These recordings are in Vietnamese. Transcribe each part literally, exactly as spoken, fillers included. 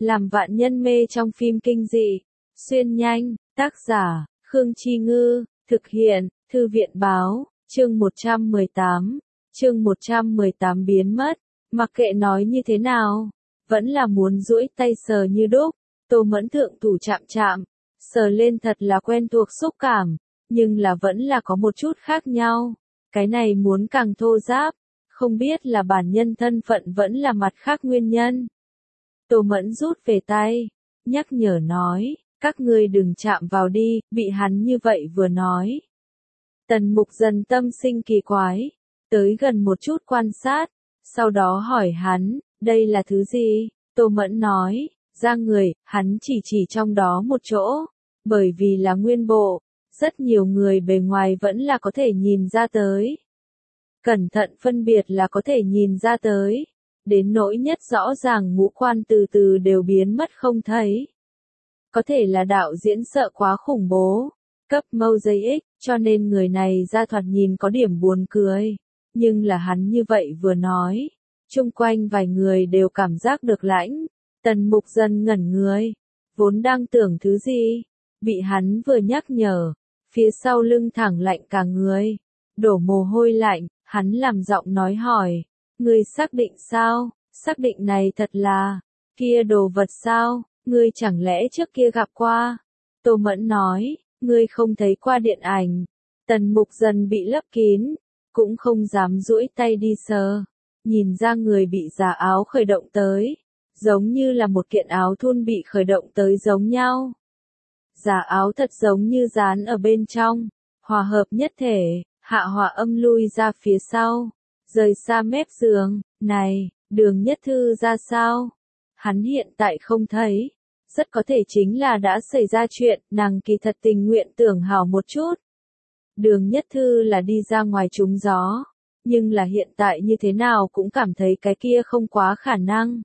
làm vạn nhân mê trong phim kinh dị. Xuyên nhanh, tác giả, Khương Chi Ngư, thực hiện, Thư viện Báo, chương một trăm mười tám, chương một trăm mười tám biến mất, mặc kệ nói như thế nào, vẫn là muốn duỗi tay sờ như đúc, Tô Mẫn thượng thủ chạm chạm, sờ lên thật là quen thuộc xúc cảm, nhưng là vẫn là có một chút khác nhau, cái này muốn càng thô ráp, không biết là bản nhân thân phận vẫn là mặt khác nguyên nhân. Tô Mẫn rút về tay, nhắc nhở nói, các ngươi đừng chạm vào đi, bị hắn như vậy vừa nói. Tần Mục dần tâm sinh kỳ quái, tới gần một chút quan sát, sau đó hỏi hắn, đây là thứ gì? Tô Mẫn nói, ra người, hắn chỉ chỉ trong đó một chỗ, bởi vì là nguyên bộ, rất nhiều người bề ngoài vẫn là có thể nhìn ra tới. Cẩn thận phân biệt là có thể nhìn ra tới, đến nỗi nhất rõ ràng ngũ quan từ từ đều biến mất không thấy. Có thể là đạo diễn sợ quá khủng bố, cấp Mosaic, cho nên người này ra thoạt nhìn có điểm buồn cười, nhưng là hắn như vậy vừa nói, chung quanh vài người đều cảm giác được lãnh, Tần Mục dần ngẩn người, vốn đang tưởng thứ gì, bị hắn vừa nhắc nhở, phía sau lưng thẳng lạnh cả người, đổ mồ hôi lạnh, hắn làm giọng nói hỏi, ngươi xác định sao, xác định này thật là, kia đồ vật sao, ngươi chẳng lẽ trước kia gặp qua, Tô Mẫn nói, ngươi không thấy qua điện ảnh, Tần Mục dần bị lấp kín, cũng không dám duỗi tay đi sờ, nhìn ra người bị giả áo khởi động tới, giống như là một kiện áo thun bị khởi động tới giống nhau. Giả áo thật giống như dán ở bên trong, hòa hợp nhất thể, hạ hòa âm lui ra phía sau, rời xa mép giường, này, Đường Nhất Thư ra sao? Hắn hiện tại không thấy, rất có thể chính là đã xảy ra chuyện, nàng kỳ thật tình nguyện tưởng hảo một chút. Đường Nhất Thư là đi ra ngoài trúng gió, nhưng là hiện tại như thế nào cũng cảm thấy cái kia không quá khả năng.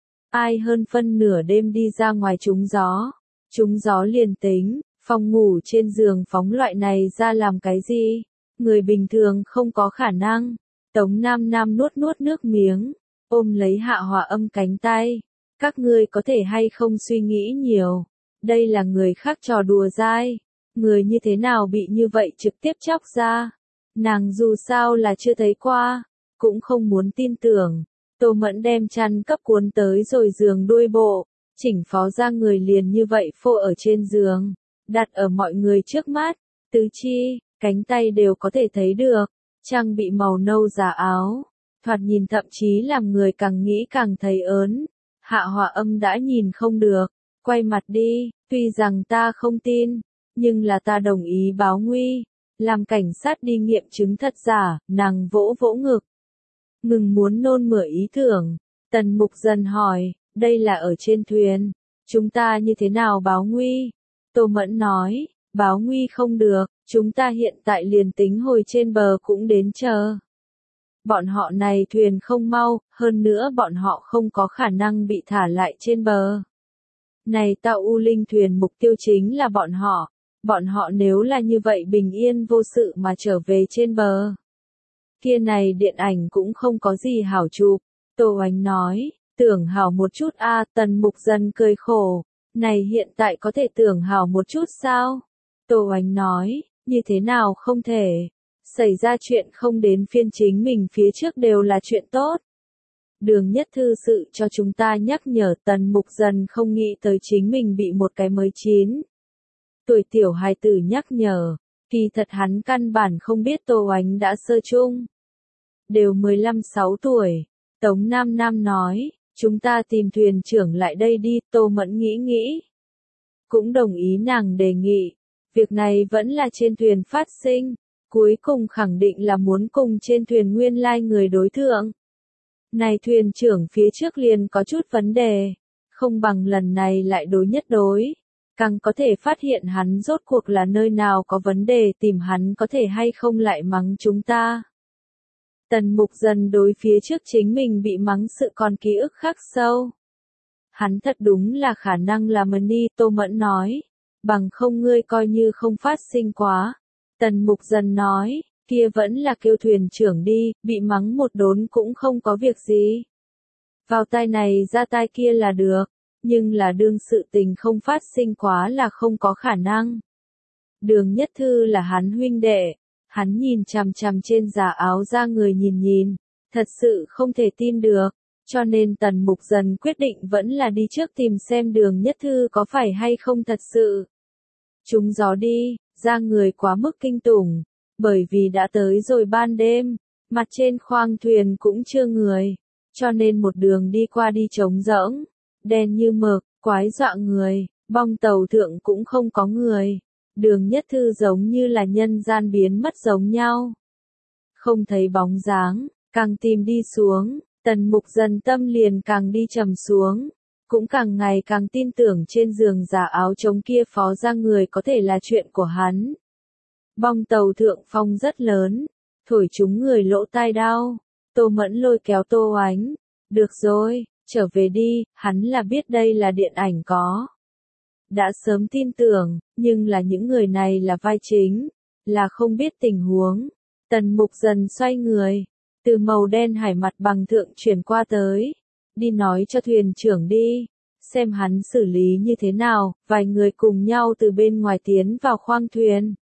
Ai hơn phân nửa đêm đi ra ngoài trúng gió, trúng gió liền tính, phòng ngủ trên giường phóng loại này ra làm cái gì, người bình thường không có khả năng. Tống Nam Nam nuốt nuốt nước miếng, ôm lấy Hạ Hòa Âm cánh tay, các ngươi có thể hay không suy nghĩ nhiều, đây là người khác trò đùa dai, người như thế nào bị như vậy trực tiếp chóc ra, nàng dù sao là chưa thấy qua, cũng không muốn tin tưởng. Tô Mẫn đem chăn cấp cuốn tới rồi giường đuôi bộ, chỉnh phó ra người liền như vậy phô ở trên giường, đặt ở mọi người trước mắt, tứ chi, cánh tay đều có thể thấy được, trang bị màu nâu giả áo, thoạt nhìn thậm chí làm người càng nghĩ càng thấy ớn. Hạ Hòa Âm đã nhìn không được, quay mặt đi, tuy rằng ta không tin, nhưng là ta đồng ý báo nguy, làm cảnh sát đi nghiệm chứng thật giả, nàng vỗ vỗ ngực. Ngừng muốn nôn mửa ý tưởng, Tần Mục dần hỏi, đây là ở trên thuyền, chúng ta như thế nào báo nguy? Tô Mẫn nói, báo nguy không được, chúng ta hiện tại liền tính hồi trên bờ cũng đến chờ. Bọn họ này thuyền không mau, hơn nữa bọn họ không có khả năng bị thả lại trên bờ. Này tàu U Linh thuyền mục tiêu chính là bọn họ, bọn họ nếu là như vậy bình yên vô sự mà trở về trên bờ. Kia này điện ảnh cũng không có gì hảo chụp, Tô Oánh nói, tưởng hảo một chút a. Tần Mục dần cười khổ, này hiện tại có thể tưởng hảo một chút sao? Tô Oánh nói, như thế nào không thể, xảy ra chuyện không đến phiên chính mình phía trước đều là chuyện tốt. Đường Nhất Thư sự cho chúng ta nhắc nhở. Tần Mục dần không nghĩ tới chính mình bị một cái mới chín tuổi tiểu hài tử nhắc nhở, kỳ thật hắn căn bản không biết Tô Oánh đã sơ chung. Đều mười lăm sáu tuổi, Tống Nam Nam nói, chúng ta tìm thuyền trưởng lại đây đi. Tô Mẫn nghĩ nghĩ, cũng đồng ý nàng đề nghị, việc này vẫn là trên thuyền phát sinh, cuối cùng khẳng định là muốn cùng trên thuyền nguyên lai người đối thượng. Này thuyền trưởng phía trước liền có chút vấn đề, không bằng lần này lại đối nhất đối, càng có thể phát hiện hắn rốt cuộc là nơi nào có vấn đề, tìm hắn có thể hay không lại mắng chúng ta. Tần Mục dần đối phía trước chính mình bị mắng sự còn ký ức khắc sâu. Hắn thật đúng là khả năng là Mani. Tô Mẫn nói, bằng không ngươi coi như không phát sinh quá. Tần Mục dần nói, kia vẫn là kêu thuyền trưởng đi, bị mắng một đốn cũng không có việc gì. Vào tai này ra tai kia là được, nhưng là đương sự tình không phát sinh quá là không có khả năng. Đường Nhất Thư là hắn huynh đệ, hắn nhìn chằm chằm trên giả áo ra người nhìn nhìn, thật sự không thể tin được, cho nên Tần Mục Dần quyết định vẫn là đi trước tìm xem Đường Nhất Thư có phải hay không thật sự. Trúng gió đi, ra người quá mức kinh tủng, bởi vì đã tới rồi ban đêm, mặt trên khoang thuyền cũng chưa người, cho nên một đường đi qua đi trống rỗng, đen như mực, quái dọa người, bong tàu thượng cũng không có người. Đường Nhất Thư giống như là nhân gian biến mất giống nhau. Không thấy bóng dáng, càng tìm đi xuống, Tần Mục Dần tâm liền càng đi trầm xuống, cũng càng ngày càng tin tưởng trên giường giả áo trống kia phó ra người có thể là chuyện của hắn. Bong tàu thượng phong rất lớn, thổi chúng người lỗ tai đau, Tô Mẫn lôi kéo Tô Oánh, được rồi, trở về đi, hắn là biết đây là điện ảnh có. Đã sớm tin tưởng, nhưng là những người này là vai chính, là không biết tình huống. Tần Mục Dần xoay người, từ màu đen hải mặt bằng thượng chuyển qua tới, đi nói cho thuyền trưởng đi, xem hắn xử lý như thế nào. Vài người cùng nhau từ bên ngoài tiến vào khoang thuyền.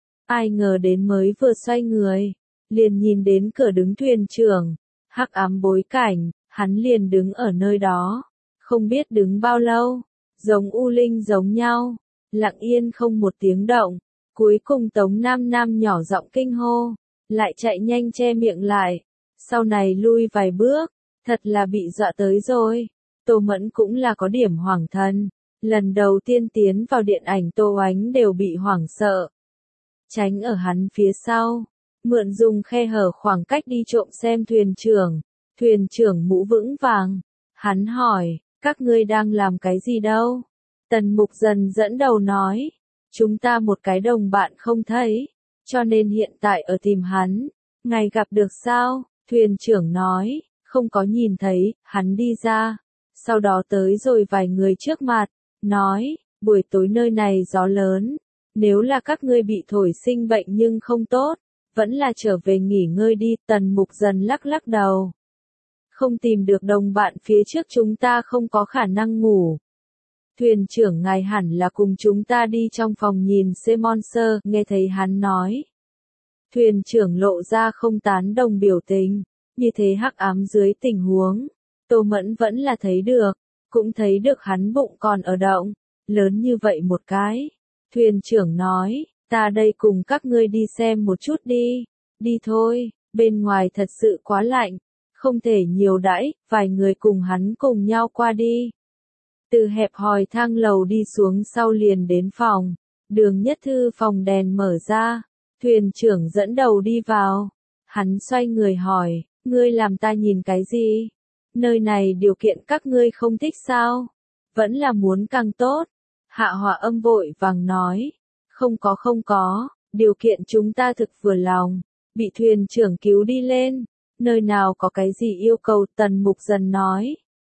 Ai ngờ đến mới vừa xoay người, liền nhìn đến cửa đứng thuyền trưởng, hắc ám bối cảnh, hắn liền đứng ở nơi đó, không biết đứng bao lâu. Giống u linh giống nhau, lặng yên không một tiếng động, cuối cùng Tống Nam Nam nhỏ giọng kinh hô, lại chạy nhanh che miệng lại, sau này lui vài bước, thật là bị dọa tới rồi. Tô Mẫn cũng là có điểm hoảng thần, lần đầu tiên tiến vào điện ảnh Tô Oánh đều bị hoảng sợ. Tránh ở hắn phía sau, mượn dùng khe hở khoảng cách đi trộm xem thuyền trưởng, thuyền trưởng mũ vững vàng, hắn hỏi. Các ngươi đang làm cái gì đâu? Tần Mục Dần dẫn đầu nói, chúng ta một cái đồng bạn không thấy, cho nên hiện tại ở tìm hắn, ngày gặp được sao? Thuyền trưởng nói, không có nhìn thấy, hắn đi ra, sau đó tới rồi vài người trước mặt, nói, buổi tối nơi này gió lớn, nếu là các ngươi bị thổi sinh bệnh nhưng không tốt, vẫn là trở về nghỉ ngơi đi. Tần Mục Dần lắc lắc đầu. Không tìm được đồng bạn phía trước chúng ta không có khả năng ngủ. Thuyền trưởng ngài hẳn là cùng chúng ta đi trong phòng nhìn xem monster, nghe thấy hắn nói. Thuyền trưởng lộ ra không tán đồng biểu tình, như thế hắc ám dưới tình huống. Tô Mẫn vẫn là thấy được, cũng thấy được hắn bụng còn ở động, lớn như vậy một cái. Thuyền trưởng nói, ta đây cùng các ngươi đi xem một chút đi, đi thôi, bên ngoài thật sự quá lạnh. Không thể nhiều đãi, vài người cùng hắn cùng nhau qua đi. Từ hẹp hòi thang lầu đi xuống sau liền đến phòng, Đường Nhất Thư phòng đèn mở ra, thuyền trưởng dẫn đầu đi vào. Hắn xoay người hỏi, ngươi làm ta nhìn cái gì? Nơi này điều kiện các ngươi không thích sao? Vẫn là muốn càng tốt. Hạ Họa Âm vội vàng nói, không có không có, điều kiện chúng ta thực vừa lòng, bị thuyền trưởng cứu đi lên. Nơi nào có cái gì yêu cầu? Tần Mục Dần nói.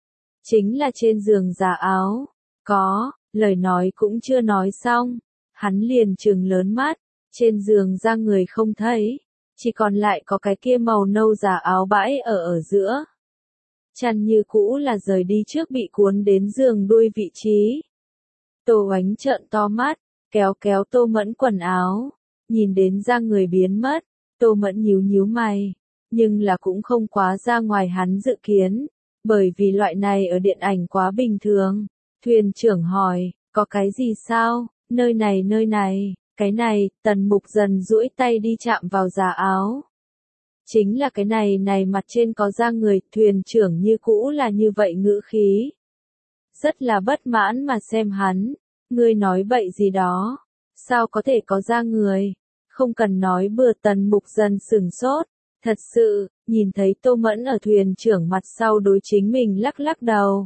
Chính là trên giường giả áo. Có, lời nói cũng chưa nói xong. Hắn liền trừng lớn mắt. Trên giường ra người không thấy. Chỉ còn lại có cái kia màu nâu giả áo bãi ở ở giữa. Chăn như cũ là rời đi trước bị cuốn đến giường đuôi vị trí. Tô Oánh trợn to mắt, kéo kéo Tô Mẫn quần áo. Nhìn đến ra người biến mất. Tô Mẫn nhíu nhíu mày. Nhưng là cũng không quá ra ngoài hắn dự kiến, bởi vì loại này ở điện ảnh quá bình thường. Thuyền trưởng hỏi, có cái gì sao? Nơi này nơi này, cái này. Tần Mục Dần duỗi tay đi chạm vào giả áo. Chính là cái này này, mặt trên có da người. Thuyền trưởng như cũ là như vậy ngữ khí, rất là bất mãn mà xem hắn. Ngươi nói bậy gì đó, sao có thể có da người? Không cần nói bừa. Tần Mục Dần sửng sốt. Thật sự, nhìn thấy Tô Mẫn ở thuyền trưởng mặt sau đối chính mình lắc lắc đầu.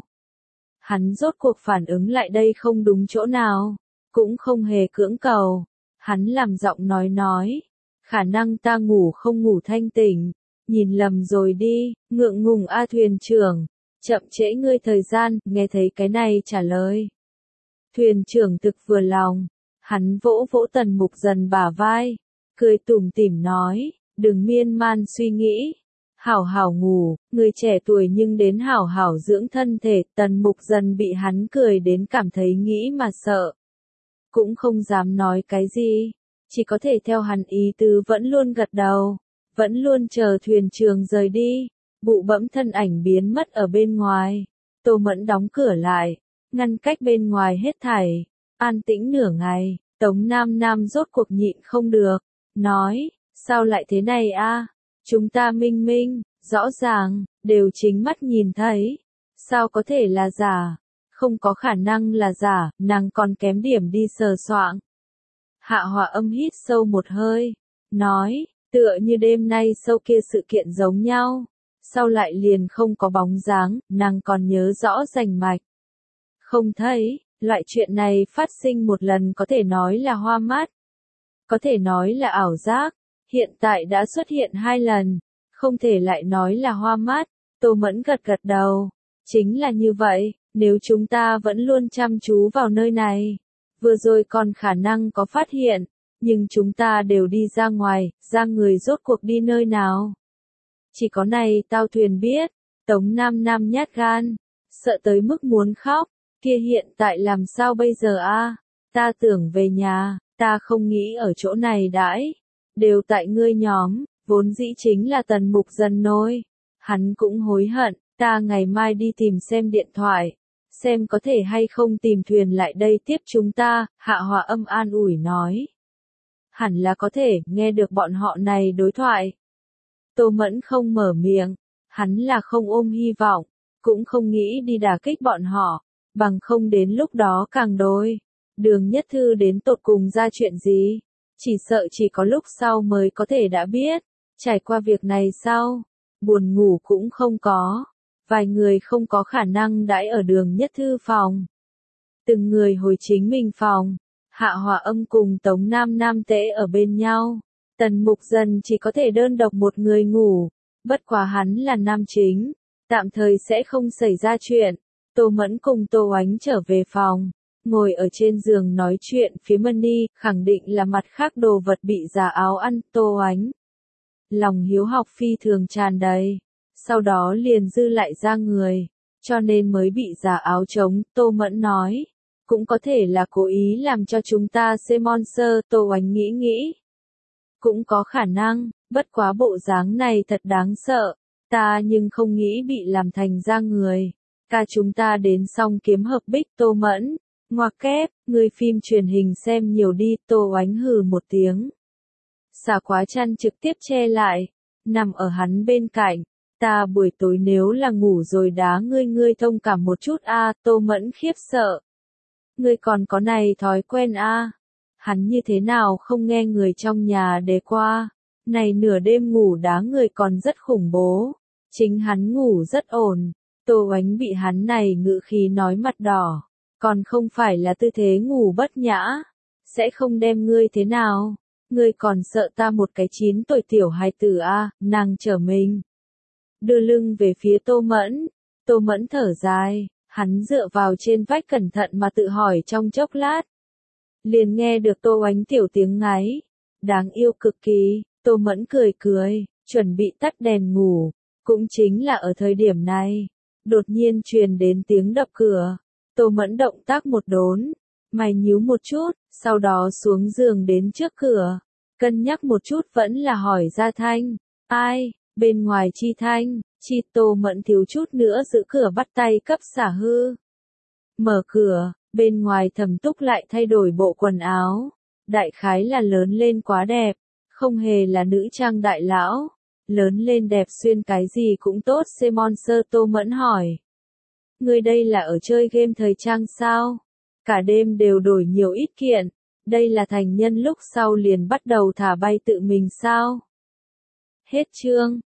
Hắn rốt cuộc phản ứng lại đây không đúng chỗ nào, cũng không hề cưỡng cầu. Hắn làm giọng nói nói, khả năng ta ngủ không ngủ thanh tỉnh, nhìn lầm rồi đi, ngượng ngùng a. Thuyền trưởng, chậm trễ ngươi thời gian. Nghe thấy cái này trả lời, thuyền trưởng thực vừa lòng, hắn vỗ vỗ Tần Mục Dần bả vai, cười tủm tỉm nói, đừng miên man suy nghĩ, Hảo hảo ngủ, người trẻ tuổi nhưng đến hảo hảo dưỡng thân thể, Tần Mục Dần bị hắn cười đến cảm thấy nghĩ mà sợ. Cũng không dám nói cái gì, chỉ có thể theo hắn ý tứ vẫn luôn gật đầu, vẫn luôn chờ thuyền trường rời đi, bụ bẫm thân ảnh biến mất ở bên ngoài. Tô Mẫn đóng cửa lại, ngăn cách bên ngoài hết thảy, an tĩnh nửa ngày, Tống Nam Nam rốt cuộc nhịn không được, nói, sao lại thế này a? Chúng ta minh minh, rõ ràng, đều chính mắt nhìn thấy, sao có thể là giả? Không có khả năng là giả, nàng còn kém điểm đi sờ soạng. Hạ Họa Âm hít sâu một hơi, nói, tựa như đêm nay sau kia sự kiện giống nhau, sau lại liền không có bóng dáng, nàng còn nhớ rõ rành mạch. Không thấy, loại chuyện này phát sinh một lần có thể nói là hoa mắt, có thể nói là ảo giác, hiện tại đã xuất hiện hai lần, không thể lại nói là hoa mắt. Tô Mẫn gật gật đầu, chính là như vậy, nếu chúng ta vẫn luôn chăm chú vào nơi này, vừa rồi còn khả năng có phát hiện, nhưng chúng ta đều đi ra ngoài, ra người rốt cuộc đi nơi nào. Chỉ có này tao thuyền biết, Tống Nam Nam nhát gan, sợ tới mức muốn khóc, kia hiện tại làm sao bây giờ a? Ta tưởng về nhà, ta không nghĩ ở chỗ này đãi, đều tại ngươi nhóm, vốn dĩ chính là Tần Mục Dần nôi. Hắn cũng hối hận, ta ngày mai đi tìm xem điện thoại, xem có thể hay không tìm thuyền lại đây tiếp chúng ta, Hạ Họa Âm an ủi nói. Hẳn là có thể, nghe được bọn họ này đối thoại. Tô Mẫn không mở miệng, hắn là không ôm hy vọng, cũng không nghĩ đi đả kích bọn họ, bằng không đến lúc đó càng đối. Đường Nhất Thư đến tột cùng ra chuyện gì, chỉ sợ chỉ có lúc sau mới có thể đã biết. Trải qua việc này sau, buồn ngủ cũng không có, vài người không có khả năng đãi ở Đường Nhất Thư phòng. Từng người hồi chính mình phòng, Hạ Họa Âm cùng Tống Nam Nam tễ ở bên nhau. Tần Mục Dần chỉ có thể đơn độc một người ngủ, bất quá hắn là nam chính, tạm thời sẽ không xảy ra chuyện. Tô Mẫn cùng Tô Oánh trở về phòng, ngồi ở trên giường nói chuyện phía Mani, khẳng định là mặt khác đồ vật bị giả áo ăn. Tô Oánh lòng hiếu học phi thường tràn đầy, sau đó liền dư lại ra người, cho nên mới bị giả áo trống. Tô Mẫn nói, cũng có thể là cố ý làm cho chúng ta xem monster. Tô Oánh nghĩ nghĩ, cũng có khả năng, bất quá bộ dáng này thật đáng sợ, ta nhưng không nghĩ bị làm thành ra người. Ca chúng ta đến xong kiếm hợp bích. Tô Mẫn, ngoặc kép, người phim truyền hình xem nhiều đi. Tô Oánh hừ một tiếng, xả quá chăn trực tiếp che lại, nằm ở hắn bên cạnh. Ta buổi tối nếu là ngủ rồi đá ngươi ngươi thông cảm một chút a. À, Tô Mẫn khiếp sợ. Ngươi còn có này thói quen a? À? Hắn như thế nào không nghe người trong nhà đề qua, này nửa đêm ngủ đá người còn rất khủng bố, chính hắn ngủ rất ổn. Tô Oánh bị hắn này ngữ khí nói mặt đỏ, còn không phải là tư thế ngủ bất nhã, sẽ không đem ngươi thế nào, ngươi còn sợ ta một cái chín tuổi tiểu hài tử a. À? Nàng trở mình, đưa lưng về phía Tô Mẫn. Tô Mẫn thở dài, hắn dựa vào trên vách cẩn thận mà tự hỏi trong chốc lát. Liền nghe được Tô Oánh tiểu tiếng ngáy, đáng yêu cực kỳ. Tô Mẫn cười cười, chuẩn bị tắt đèn ngủ, cũng chính là ở thời điểm này, đột nhiên truyền đến tiếng đập cửa. Tô Mẫn động tác một đốn, mày nhíu một chút, sau đó xuống giường đến trước cửa, cân nhắc một chút vẫn là hỏi ra thanh, ai? Bên ngoài Chi Thanh, Chi. Tô Mẫn thiếu chút nữa giữ cửa bắt tay cấp xả hư. Mở cửa, bên ngoài Thẩm Túc lại thay đổi bộ quần áo, đại khái là lớn lên quá đẹp, không hề là nữ trang đại lão, lớn lên đẹp xuyên cái gì cũng tốt. Simon Sơ. Tô Mẫn hỏi, ngươi đây là ở chơi game thời trang sao? Cả đêm đều đổi nhiều ít kiện, đây là thành nhân lúc sau liền bắt đầu thả bay tự mình sao? Hết chương.